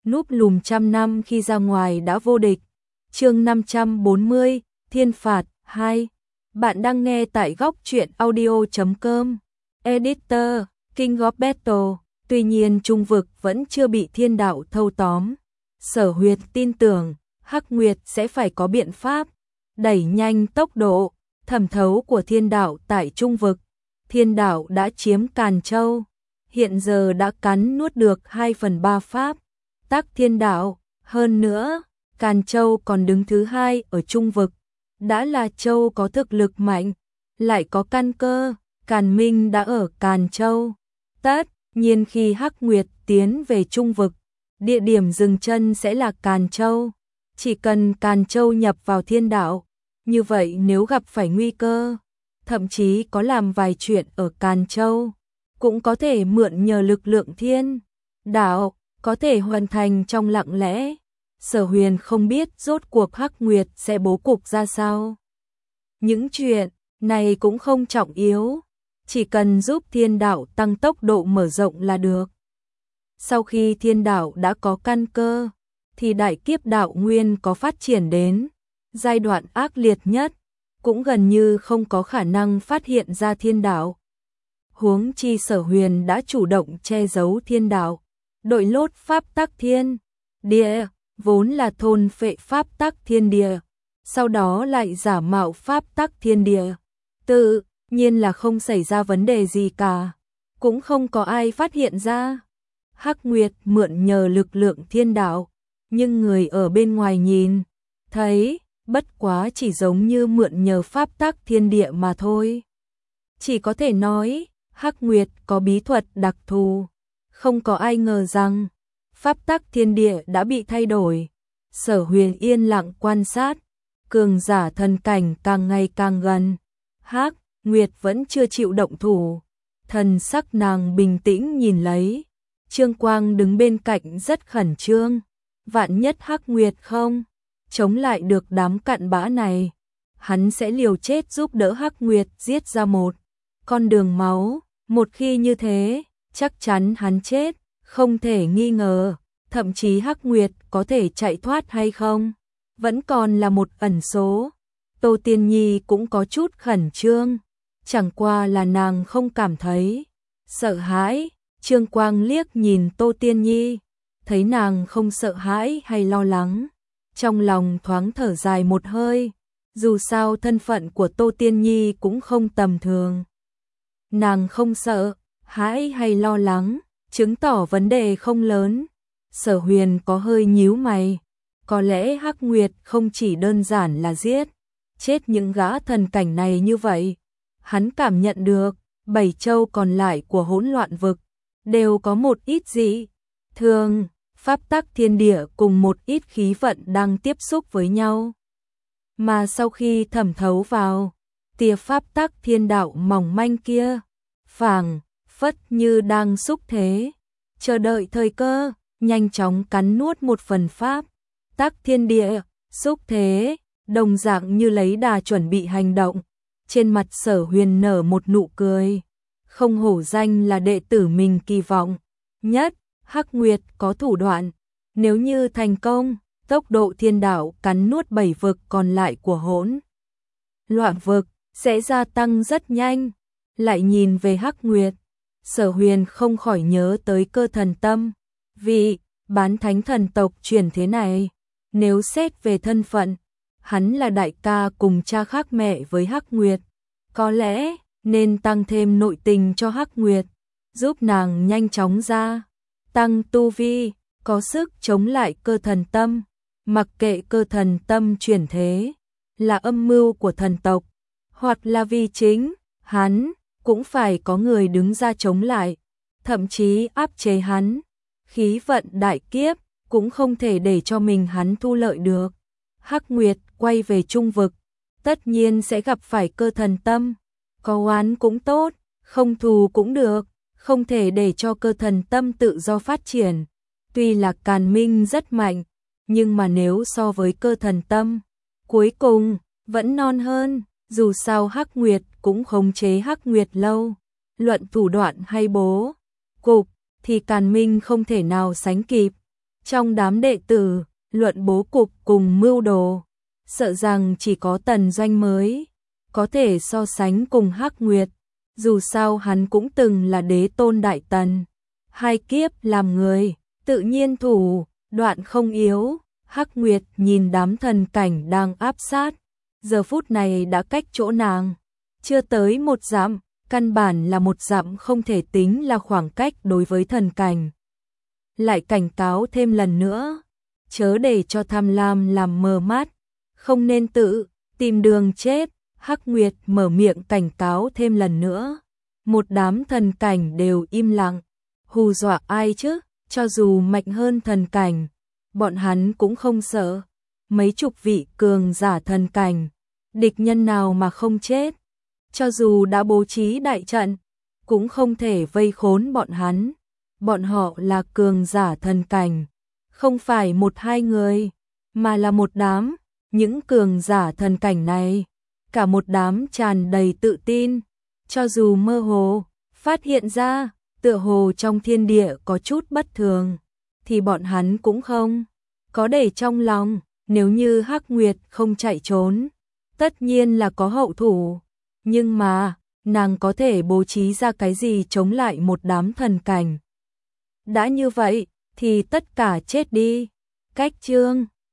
núp lùm trăm năm khi ra ngoài đã vô địch. Chương 540, Thiên phạt 2. Bạn đang nghe tại góc truyện audio.com. Editor, King of Battle. Tuy nhiên trung vực vẫn chưa bị thiên đạo thâu tóm. Sở Huyệt tin tưởng Hắc Nguyệt sẽ phải có biện pháp đẩy nhanh tốc độ thẩm thấu của thiên đạo tại trung vực. Thiên đạo đã chiếm Càn Châu, hiện giờ đã cắn nuốt được 2/3 pháp tắc thiên đạo. Hơn nữa, Càn Châu còn đứng thứ 2 ở trung vực. Đã là châu có thực lực mạnh, lại có căn cơ. Càn Minh đã ở Càn Châu. Tất nhiên khi Hắc Nguyệt tiến về trung vực, địa điểm dừng chân sẽ là Càn Châu. Chỉ cần Càn Châu nhập vào thiên đạo, như vậy nếu gặp phải nguy cơ, thậm chí có làm vài chuyện ở Càn Châu, cũng có thể mượn nhờ lực lượng thiên đạo, có thể hoàn thành trong lặng lẽ. Sở Huyền không biết rốt cuộc Hắc Nguyệt sẽ bố cục ra sao. Những chuyện này cũng không trọng yếu, chỉ cần giúp thiên đạo tăng tốc độ mở rộng là được. Sau khi thiên đạo đã có căn cơ, thì đại kiếp đạo nguyên có phát triển đến giai đoạn ác liệt nhất, cũng gần như không có khả năng phát hiện ra thiên đạo. Huống chi Sở Huyền đã chủ động che giấu thiên đạo, đội lốt pháp tắc thiên địa, vốn là thôn phệ pháp tắc thiên địa, sau đó lại giả mạo pháp tắc thiên địa. Tự nhiên là không xảy ra vấn đề gì cả, cũng không có ai phát hiện ra. Hắc Nguyệt mượn nhờ lực lượng thiên đạo, nhưng người ở bên ngoài nhìn thấy bất quá chỉ giống như mượn nhờ pháp tắc thiên địa mà thôi. Chỉ có thể nói Hắc Nguyệt có bí thuật đặc thù, không có ai ngờ rằng pháp tắc thiên địa đã bị thay đổi. Sở Huyền yên lặng quan sát, cường giả thần cảnh càng ngày càng gần. Hắc Nguyệt vẫn chưa chịu động thủ, thần sắc nàng bình tĩnh nhìn lấy. Trương Quang đứng bên cạnh rất khẩn trương, vạn nhất Hắc Nguyệt không chống lại được đám cặn bã này, hắn sẽ liều chết giúp đỡ Hắc Nguyệt giết ra một con đường máu. Một khi như thế, chắc chắn hắn chết, không thể nghi ngờ. Thậm chí Hắc Nguyệt có thể chạy thoát hay không, vẫn còn là một ẩn số. Tô Tiên Nhi cũng có chút khẩn trương, chẳng qua là nàng không cảm thấy sợ hãi. Trương Quang liếc nhìn Tô Tiên Nhi, thấy nàng không sợ hãi hay lo lắng, trong lòng thoáng thở dài một hơi. Dù sao thân phận của Tô Tiên Nhi cũng không tầm thường. Nàng không sợ hãi hay lo lắng, chứng tỏ vấn đề không lớn. Sở Huyền có hơi nhíu mày, có lẽ Hắc Nguyệt không chỉ đơn giản là giết chết những gã thần cảnh này như vậy. Hắn cảm nhận được 7 châu còn lại của hỗn loạn vực đều có một ít dị thường, pháp tắc thiên địa cùng một ít khí vận đang tiếp xúc với nhau. Mà sau khi thẩm thấu vào, tia pháp tắc thiên đạo mỏng manh kia, phảng phất như đang xúc thế, chờ đợi thời cơ, nhanh chóng cắn nuốt một phần pháp tắc thiên địa. Xúc thế, đồng dạng như lấy đà chuẩn bị hành động. Trên mặt Sở Huyền nở một nụ cười, không hổ danh là đệ tử mình kỳ vọng nhất. Hắc Nguyệt có thủ đoạn, nếu như thành công, tốc độ thiên đạo cắn nuốt 7 vực còn lại của hỗn loạn vực sẽ gia tăng rất nhanh. Lại nhìn về Hắc Nguyệt, Sở Huyền không khỏi nhớ tới Cơ Thần Tâm, vị bán thánh thần tộc truyền thế này. Nếu xét về thân phận, hắn là đại ca cùng cha khác mẹ với Hắc Nguyệt, có lẽ nên tăng thêm nội tình cho Hắc Nguyệt, giúp nàng nhanh chóng gia tăng tu vi, có sức chống lại Cơ Thần Tâm. Mặc kệ Cơ Thần Tâm chuyển thế là âm mưu của thần tộc, hoặc là vì chính hắn, cũng phải có người đứng ra chống lại, thậm chí áp chế hắn. Khí vận đại kiếp cũng không thể để cho mình hắn thu lợi được. Hắc Nguyệt quay về trung vực, tất nhiên sẽ gặp phải Cơ Thần Tâm. Có oán cũng tốt, không thù cũng được, không thể để cho Cơ Thần Tâm tự do phát triển. Tuy là Càn Minh rất mạnh, nhưng mà nếu so với Cơ Thần Tâm, cuối cùng vẫn non hơn. Dù sao Hắc Nguyệt cũng khống chế Hắc Nguyệt lâu, luận thủ đoạn hay bố cục thì Càn Minh không thể nào sánh kịp. Trong đám đệ tử, luận bố cục cùng mưu đồ, sợ rằng chỉ có Tần Doanh mới có thể so sánh cùng Hắc Nguyệt, dù sao hắn cũng từng là đế tôn đại tần, hai kiếp làm người, tự nhiên thủ đoạn không yếu. Hắc Nguyệt nhìn đám thần cảnh đang áp sát, giờ phút này đã cách chỗ nàng chưa tới 1 dặm, căn bản là 1 dặm không thể tính là khoảng cách đối với thần cảnh. Lại cảnh cáo thêm lần nữa, chớ để cho tham lam làm mờ mắt, không nên tự tìm đường chết. Hắc Nguyệt mở miệng cảnh cáo thêm lần nữa, một đám thần cảnh đều im lặng, hù dọa ai chứ, cho dù mạnh hơn thần cảnh, bọn hắn cũng không sợ. Mấy chục vị cường giả thần cảnh, địch nhân nào mà không chết, cho dù đã bố trí đại trận, cũng không thể vây khốn bọn hắn. Bọn họ là cường giả thần cảnh, không phải 1-2 người, mà là một đám. Những cường giả thần cảnh này, cả một đám tràn đầy tự tin, cho dù mơ hồ phát hiện ra tựa hồ trong thiên địa có chút bất thường, thì bọn hắn cũng không có để trong lòng. Nếu như Hắc Nguyệt không chạy trốn, tất nhiên là có hậu thủ, nhưng mà nàng có thể bố trí ra cái gì chống lại một đám thần cảnh? Đã như vậy thì tất cả chết đi. Cách chương